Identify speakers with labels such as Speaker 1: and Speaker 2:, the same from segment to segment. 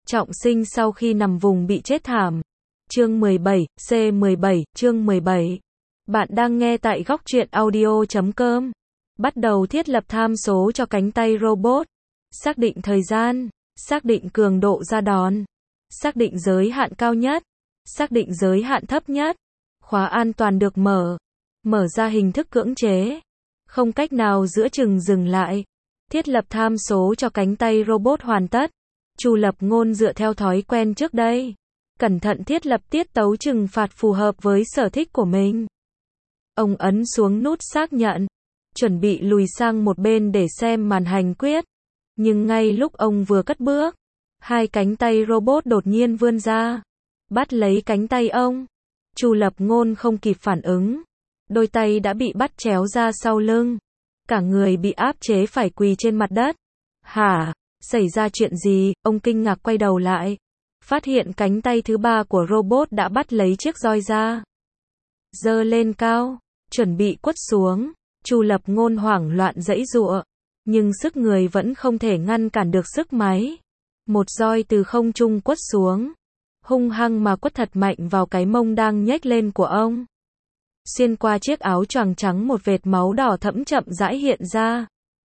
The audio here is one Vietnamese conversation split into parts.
Speaker 1: Trọng sinh sau khi nằm vùng bị chết thảm. Chương 17, C17, chương 17. Bạn đang nghe tại góc truyện audio.com. Bắt đầu thiết lập tham số cho cánh tay robot. Xác định thời gian. Xác định cường độ ra đòn. Xác định giới hạn cao nhất. Xác định giới hạn thấp nhất. Khóa an toàn được mở. Mở ra hình thức cưỡng chế. Không cách nào giữa chừng dừng lại. Thiết lập tham số cho cánh tay robot hoàn tất. Chu Lập Ngôn dựa theo thói quen trước đây. Cẩn thận thiết lập tiết tấu trừng phạt phù hợp với sở thích của mình. Ông ấn xuống nút xác nhận. Chuẩn bị lùi sang một bên để xem màn hành quyết. Nhưng ngay lúc ông vừa cất bước, hai cánh tay robot đột nhiên vươn ra. Bắt lấy cánh tay ông. Chu Lập Ngôn không kịp phản ứng. Đôi tay đã bị bắt chéo ra sau lưng. Cả người bị áp chế phải quỳ trên mặt đất. Hả? Xảy ra chuyện gì? Ông kinh ngạc quay đầu lại. Phát hiện cánh tay thứ ba của robot đã bắt lấy chiếc roi ra. Giơ lên cao. Chuẩn bị quất xuống. Chu Lập Ngôn hoảng loạn giãy giụa. Nhưng sức người vẫn không thể ngăn cản được sức máy. Một roi từ không trung quất xuống. Hung hăng mà quất thật mạnh vào cái mông đang nhếch lên của ông. Xuyên qua chiếc áo choàng trắng một vệt máu đỏ thẫm chậm rãi hiện ra.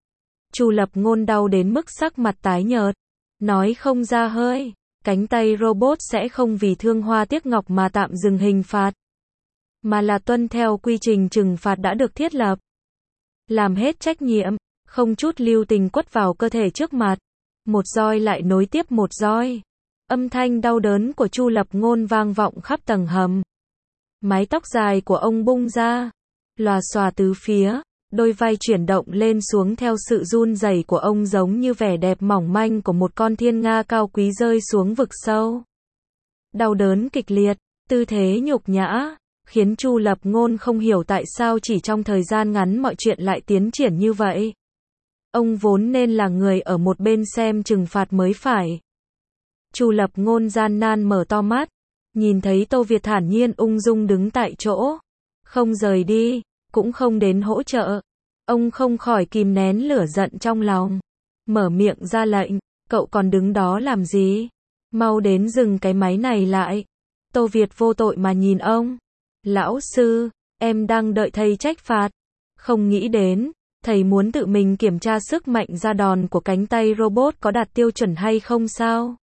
Speaker 1: Chu Lập Ngôn đau đến mức sắc mặt tái nhợt. Nói không ra hơi. Cánh tay robot sẽ không vì thương hoa tiếc ngọc mà tạm dừng hình phạt. Mà là tuân theo quy trình trừng phạt đã được thiết lập. Làm hết trách nhiệm. Không chút lưu tình quất vào cơ thể trước mặt. Một roi lại nối tiếp một roi. Âm thanh đau đớn của Chu Lập Ngôn vang vọng khắp tầng hầm. Mái tóc dài của ông bung ra. Lòa xòa tứ phía. Đôi vai chuyển động lên xuống theo sự run rẩy của ông giống như vẻ đẹp mỏng manh của một con thiên nga cao quý rơi xuống vực sâu. Đau đớn kịch liệt, tư thế nhục nhã, khiến Chu Lập Ngôn không hiểu tại sao chỉ trong thời gian ngắn mọi chuyện lại tiến triển như vậy. Ông vốn nên là người ở một bên xem trừng phạt mới phải. Chu Lập Ngôn gian nan mở to mắt, nhìn thấy Tô Việt thản nhiên ung dung đứng tại chỗ, không rời đi, cũng không đến hỗ trợ. Ông không khỏi kìm nén lửa giận trong lòng. Mở miệng ra lệnh, cậu còn đứng đó làm gì? Mau đến dừng cái máy này lại. Tô Việt vô tội mà nhìn ông. Lão sư, em đang đợi thầy trách phạt. Không nghĩ đến, thầy muốn tự mình kiểm tra sức mạnh ra đòn của cánh tay robot có đạt tiêu chuẩn hay không sao?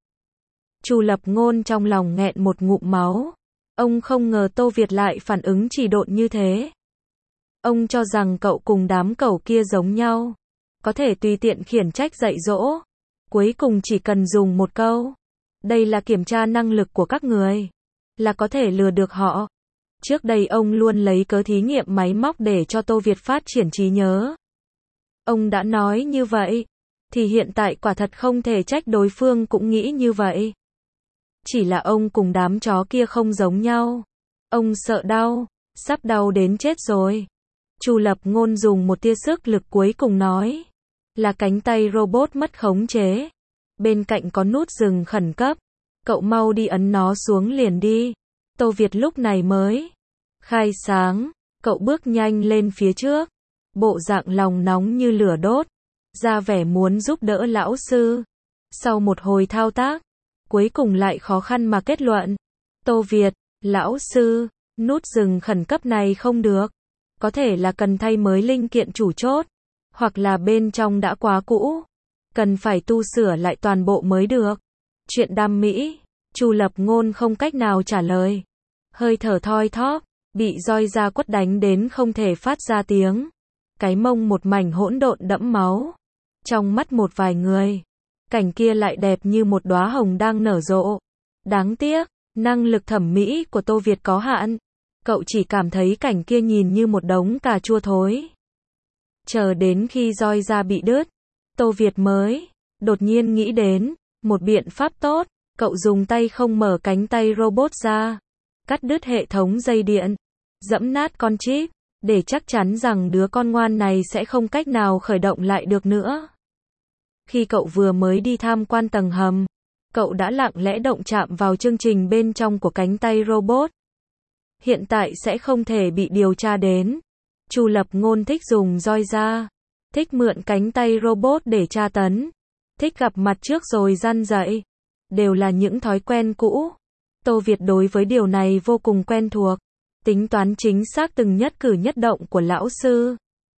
Speaker 1: Chu Lập Ngôn trong lòng nghẹn một ngụm máu. Ông không ngờ Tô Việt lại phản ứng chỉ độn như thế. Ông cho rằng cậu cùng đám cẩu kia giống nhau. Có thể tùy tiện khiển trách dạy dỗ. Cuối cùng chỉ cần dùng một câu. Đây là kiểm tra năng lực của các người. Là có thể lừa được họ. Trước đây ông luôn lấy cớ thí nghiệm máy móc để cho Tô Việt phát triển trí nhớ. Ông đã nói như vậy. Thì hiện tại quả thật không thể trách đối phương cũng nghĩ như vậy. Chỉ là ông cùng đám chó kia không giống nhau. Ông sợ đau. Sắp đau đến chết rồi. Chu Lập Ngôn dùng một tia sức lực cuối cùng nói. Là cánh tay robot mất khống chế. Bên cạnh có nút dừng khẩn cấp. Cậu mau đi ấn nó xuống liền đi. Tô Việt lúc này mới khai sáng. Cậu bước nhanh lên phía trước. Bộ dạng lòng nóng như lửa đốt. Ra vẻ muốn giúp đỡ lão sư. Sau một hồi thao tác. Cuối cùng lại khó khăn mà kết luận. Tô Việt, lão sư, nút dừng khẩn cấp này không được. Có thể là cần thay mới linh kiện chủ chốt. Hoặc là bên trong đã quá cũ. Cần phải tu sửa lại toàn bộ mới được. Chuyện đam mỹ. Chu Lập Ngôn không cách nào trả lời. Hơi thở thoi thóp. Bị roi da quất đánh đến không thể phát ra tiếng. Cái mông một mảnh hỗn độn đẫm máu. Trong mắt một vài người. Cảnh kia lại đẹp như một đóa hồng đang nở rộ. Đáng tiếc. Năng lực thẩm mỹ của Tô Việt có hạn. Cậu chỉ cảm thấy cảnh kia nhìn như một đống cà chua thối. Chờ đến khi roi da bị đứt, Tô Việt mới đột nhiên nghĩ đến một biện pháp tốt. Cậu dùng tay không mở cánh tay robot ra, cắt đứt hệ thống dây điện, giẫm nát con chip, để chắc chắn rằng đứa con ngoan này sẽ không cách nào khởi động lại được nữa. Khi cậu vừa mới đi tham quan tầng hầm, cậu đã lặng lẽ động chạm vào chương trình bên trong của cánh tay robot. Hiện tại sẽ không thể bị điều tra đến. Chu Lập Ngôn thích dùng roi da, thích mượn cánh tay robot để tra tấn, thích gặp mặt trước rồi răn dạy. đều là những thói quen cũ. Tô Việt đối với điều này vô cùng quen thuộc, tính toán chính xác từng nhất cử nhất động của lão sư.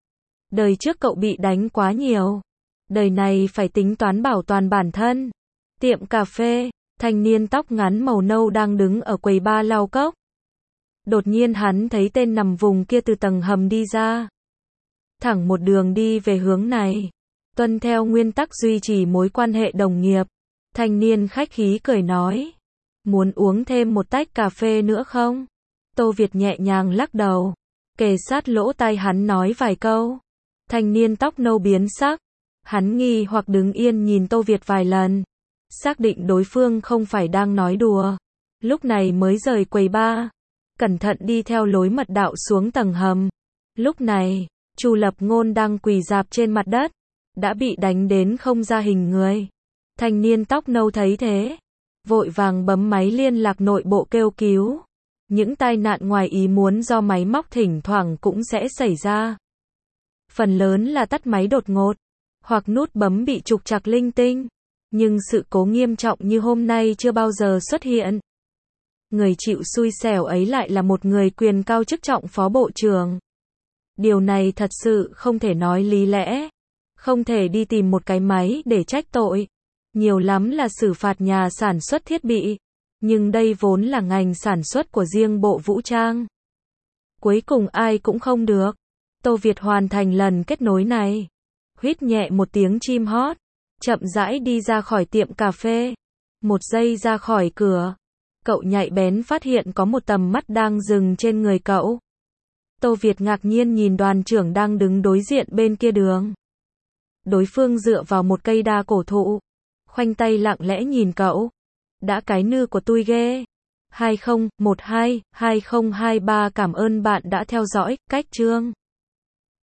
Speaker 1: Đời trước cậu bị đánh quá nhiều, đời này phải tính toán bảo toàn bản thân. Tiệm cà phê, thanh niên tóc ngắn màu nâu đang đứng ở quầy bar lau cốc. Đột nhiên hắn thấy tên nằm vùng kia từ tầng hầm đi ra. Thẳng một đường đi về hướng này. Tuân theo nguyên tắc duy trì mối quan hệ đồng nghiệp. Thanh niên khách khí cười nói. Muốn uống thêm một tách cà phê nữa không? Tô Việt nhẹ nhàng lắc đầu. Kề sát lỗ tai hắn nói vài câu. Thanh niên tóc nâu biến sắc. Hắn nghi hoặc đứng yên nhìn Tô Việt vài lần. Xác định đối phương không phải đang nói đùa. Lúc này mới rời quầy bar. Cẩn thận đi theo lối mật đạo xuống tầng hầm. Lúc này, Chu Lập Ngôn đang quỳ rạp trên mặt đất. Đã bị đánh đến không ra hình người. Thanh niên tóc nâu thấy thế. Vội vàng bấm máy liên lạc nội bộ kêu cứu. Những tai nạn ngoài ý muốn do máy móc thỉnh thoảng cũng sẽ xảy ra. Phần lớn là tắt máy đột ngột. Hoặc nút bấm bị trục trặc linh tinh. Nhưng sự cố nghiêm trọng như hôm nay chưa bao giờ xuất hiện. Người chịu xui xẻo ấy lại là một người quyền cao chức trọng phó bộ trưởng. Điều này thật sự không thể nói lý lẽ. Không thể đi tìm một cái máy để trách tội. Nhiều lắm là xử phạt nhà sản xuất thiết bị. Nhưng đây vốn là ngành sản xuất của riêng Bộ Vũ trang. Cuối cùng ai cũng không được. Tô Việt hoàn thành lần kết nối này. Huýt nhẹ một tiếng chim hót. Chậm rãi đi ra khỏi tiệm cà phê. Một giây ra khỏi cửa. Cậu nhạy bén phát hiện có một tầm mắt đang dừng trên người cậu. Tô Việt ngạc nhiên nhìn đoàn trưởng đang đứng đối diện bên kia đường. Đối phương dựa vào một cây đa cổ thụ. Khoanh tay lặng lẽ nhìn cậu. Đã cái nư của tôi ghê. 2012-2023 cảm ơn bạn đã theo dõi, cách chương.